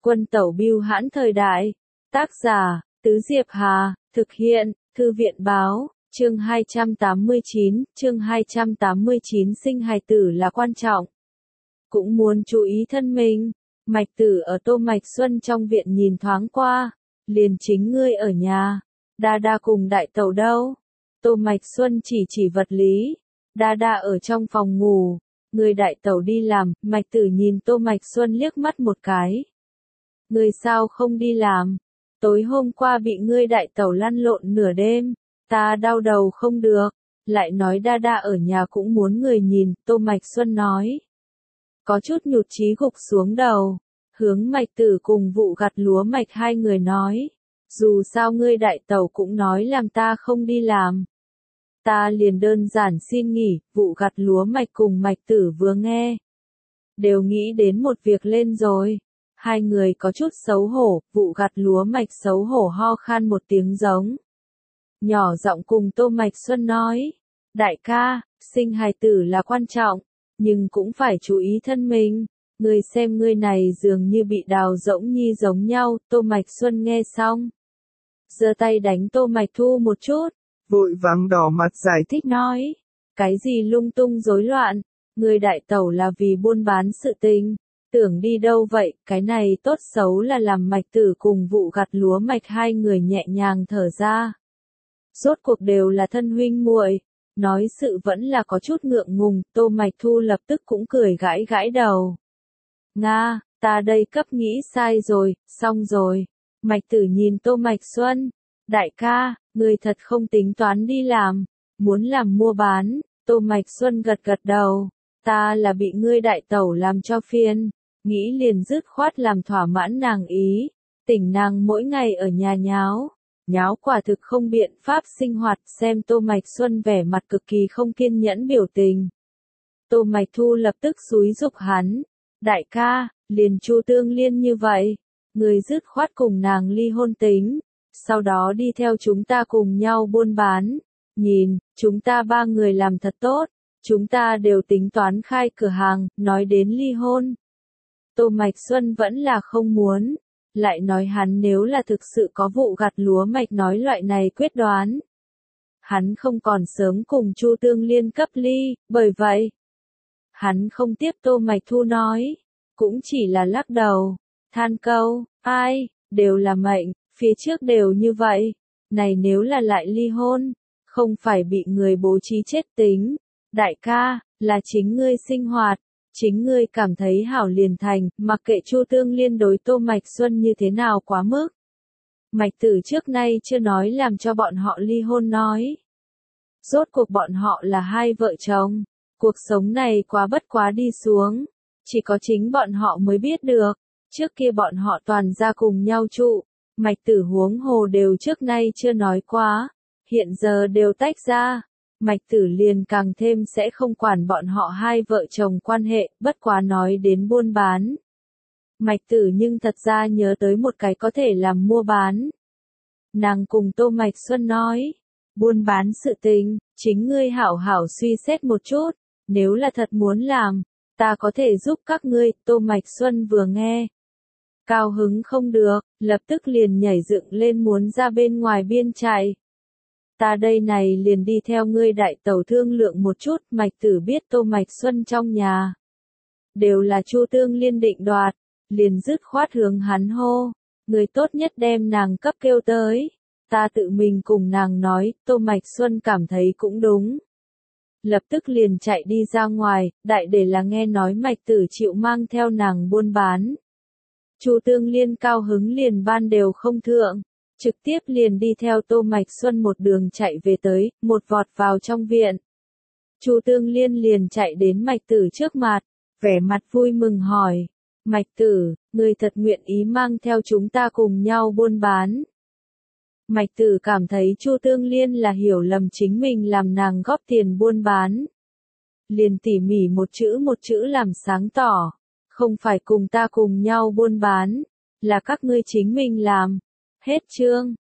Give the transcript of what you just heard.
Quân tẩu bưu hãn thời đại. Tác giả, Tứ Diệp Hà, thực hiện, Thư viện báo, chương 289, sinh hài tử là quan trọng. Cũng muốn chú ý thân mình, Mạch Tử ở Tô Mạch Xuân trong viện nhìn thoáng qua, liền chính ngươi ở nhà, Đa Đa cùng đại tẩu đâu? Tô Mạch Xuân chỉ vật lý, Đa Đa ở trong phòng ngủ, người đại tẩu đi làm, Mạch Tử nhìn Tô Mạch Xuân liếc mắt một cái. Người sao không đi làm? Tối hôm qua bị ngươi đại tẩu lăn lộn nửa đêm, ta đau đầu không được, lại nói Đa Đa ở nhà cũng muốn người nhìn, Tô Mạch Xuân nói. Có chút nhụt chí gục xuống đầu, hướng Mạch Tử cùng Vụ Gặt Lúa Mạch hai người nói, dù sao ngươi đại tẩu cũng nói làm ta không đi làm. Ta liền đơn giản xin nghỉ, Vụ Gặt Lúa Mạch cùng Mạch Tử vừa nghe. Đều nghĩ đến một việc lên rồi. Hai người có chút xấu hổ, Vụ Gặt Lúa Mạch xấu hổ ho khan một tiếng giống. Nhỏ giọng cùng Tô Mạch Xuân nói, đại ca, sinh hài tử là quan trọng, nhưng cũng phải chú ý thân mình. Ngươi xem ngươi này dường như bị đào rỗng nhi giống nhau, Tô Mạch Xuân nghe xong. Giơ tay đánh Tô Mạch Thu một chút, vội vàng đỏ mặt giải thích nói, cái gì lung tung rối loạn, ngươi đại tẩu là vì buôn bán sự tình. Tưởng đi đâu vậy, cái này tốt xấu là làm Mạch Tử cùng Vụ Gặt Lúa Mạch hai người nhẹ nhàng thở ra. Rốt cuộc đều là thân huynh muội, nói sự vẫn là có chút ngượng ngùng, Tô Mạch Thu lập tức cũng cười gãi gãi đầu. Nga, ta đây cấp nghĩ sai rồi, xong rồi. Mạch Tử nhìn Tô Mạch Xuân, đại ca, người thật không tính toán đi làm, muốn làm mua bán, Tô Mạch Xuân gật gật đầu, ta là bị ngươi đại tẩu làm cho phiền. Nghĩ liền dứt khoát làm thỏa mãn nàng ý, tỉnh nàng mỗi ngày ở nhà nháo quả thực không biện pháp sinh hoạt, xem Tô Mạch Xuân vẻ mặt cực kỳ không kiên nhẫn biểu tình. Tô Mạch Thu lập tức xúi giục hắn, đại ca, liền Chu Tương Liên như vậy, người dứt khoát cùng nàng ly hôn tính, sau đó đi theo chúng ta cùng nhau buôn bán, nhìn, chúng ta ba người làm thật tốt, chúng ta đều tính toán khai cửa hàng, nói đến ly hôn. Tô Mạch Xuân vẫn là không muốn, lại nói hắn nếu là thực sự có Vụ Gặt Lúa Mạch nói loại này quyết đoán. Hắn không còn sớm cùng Chu Tương Liên cấp ly, bởi vậy, hắn không tiếp Tô Mạch Thu nói, cũng chỉ là lắc đầu, than câu, ai, đều là mệnh, phía trước đều như vậy, này nếu là lại ly hôn, không phải bị người bố trí chết tính, đại ca, là chính ngươi sinh hoạt. Chính ngươi cảm thấy hảo liền thành, mặc kệ Chu Tương Liên đối Tô Mạch Xuân như thế nào quá mức. Mạch Tử trước nay chưa nói làm cho bọn họ ly hôn nói. Rốt cuộc bọn họ là hai vợ chồng, cuộc sống này quá bất quá đi xuống, chỉ có chính bọn họ mới biết được, trước kia bọn họ toàn ra cùng nhau trụ, Mạch Tử huống hồ đều trước nay chưa nói quá, hiện giờ đều tách ra. Mạch Tử liền càng thêm sẽ không quản bọn họ hai vợ chồng quan hệ, bất quá nói đến buôn bán. Mạch Tử nhưng thật ra nhớ tới một cái có thể làm mua bán. Nàng cùng Tô Mạch Xuân nói, buôn bán sự tình, chính ngươi hảo hảo suy xét một chút, nếu là thật muốn làm, ta có thể giúp các ngươi, Tô Mạch Xuân vừa nghe. Cao hứng không được, lập tức liền nhảy dựng lên muốn ra bên ngoài biên chạy. Ta đây này liền đi theo ngươi đại tẩu thương lượng một chút, Mạch Tử biết Tô Mạch Xuân trong nhà. Đều là Chu Tương Liên định đoạt, liền dứt khoát hướng hắn hô, người tốt nhất đem nàng cấp kêu tới. Ta tự mình cùng nàng nói, Tô Mạch Xuân cảm thấy cũng đúng. Lập tức liền chạy đi ra ngoài, đại để là nghe nói Mạch Tử chịu mang theo nàng buôn bán. Chu Tương Liên cao hứng liền ban đều không thượng. Trực tiếp liền đi theo Tô Mạch Xuân một đường chạy về tới, một vọt vào trong viện. Chu Tương Liên liền chạy đến Mạch Tử trước mặt, vẻ mặt vui mừng hỏi, Mạch Tử, người thật nguyện ý mang theo chúng ta cùng nhau buôn bán. Mạch Tử cảm thấy Chu Tương Liên là hiểu lầm chính mình làm nàng góp tiền buôn bán. Liền tỉ mỉ một chữ làm sáng tỏ, không phải cùng ta cùng nhau buôn bán, là các ngươi chính mình làm. Hết chương.